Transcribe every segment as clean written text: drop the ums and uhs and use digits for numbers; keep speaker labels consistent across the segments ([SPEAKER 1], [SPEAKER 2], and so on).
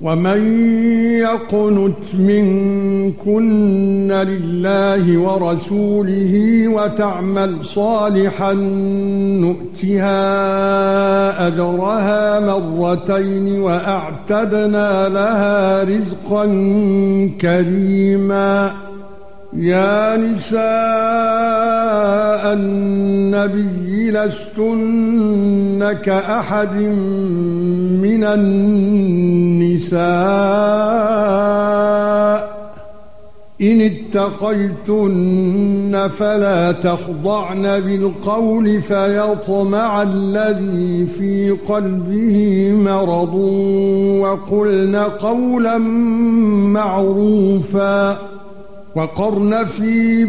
[SPEAKER 1] ومن يقنت منكن لله ورسوله وتعمل صالحا نؤتها أجرها مرتين وأعتدنا لها رزقا كريما. يا نساء النبي لستن كأحد من النساء إن اتقيتن فلا تخضعن بالقول فيطمع الذي في قلبه مرض وقلن قولا معروفا وقرن في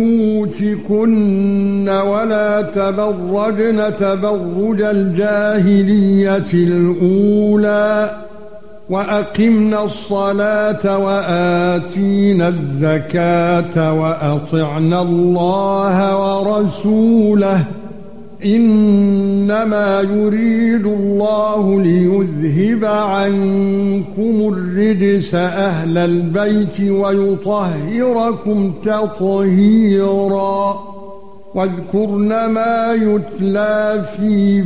[SPEAKER 1] بيوتكن ولا تبرجن تبرج الجاهلية الأولى وأقمنا الصلاة وآتينا الزكاة وأطعنا الله ورسوله إنما يريد الله ليذهب عنكم الرجس أهل البيت ويطهركم تطهيرا. واذكرن ما يتلى في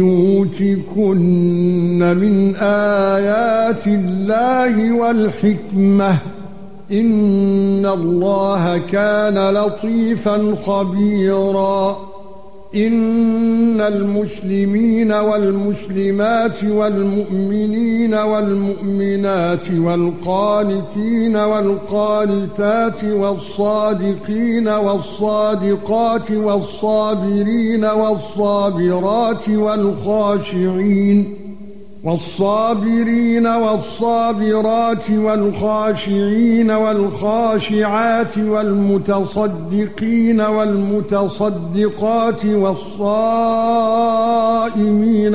[SPEAKER 1] بيوتكن من آيات الله والحكمة إن الله كان لطيفا خبيرا. إن المسلمين والمسلمات والمؤمنين والمؤمنات والقانتين والقانتات والصادقين والصادقات والصابرين والصابرات والصابرين والصابرات والخاشعين والخاشعات والمتصدقين والمتصدقات والصائمين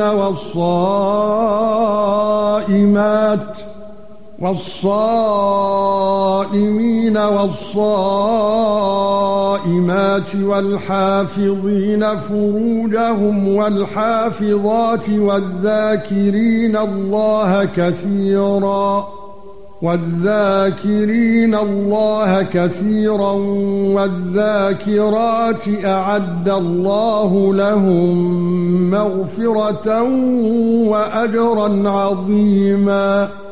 [SPEAKER 1] والصائمات والحافظين فروجهم والحافظات والذاكرين الله كثيرا والذاكرات أعد الله لهم مغفرة وأجرا عظيما.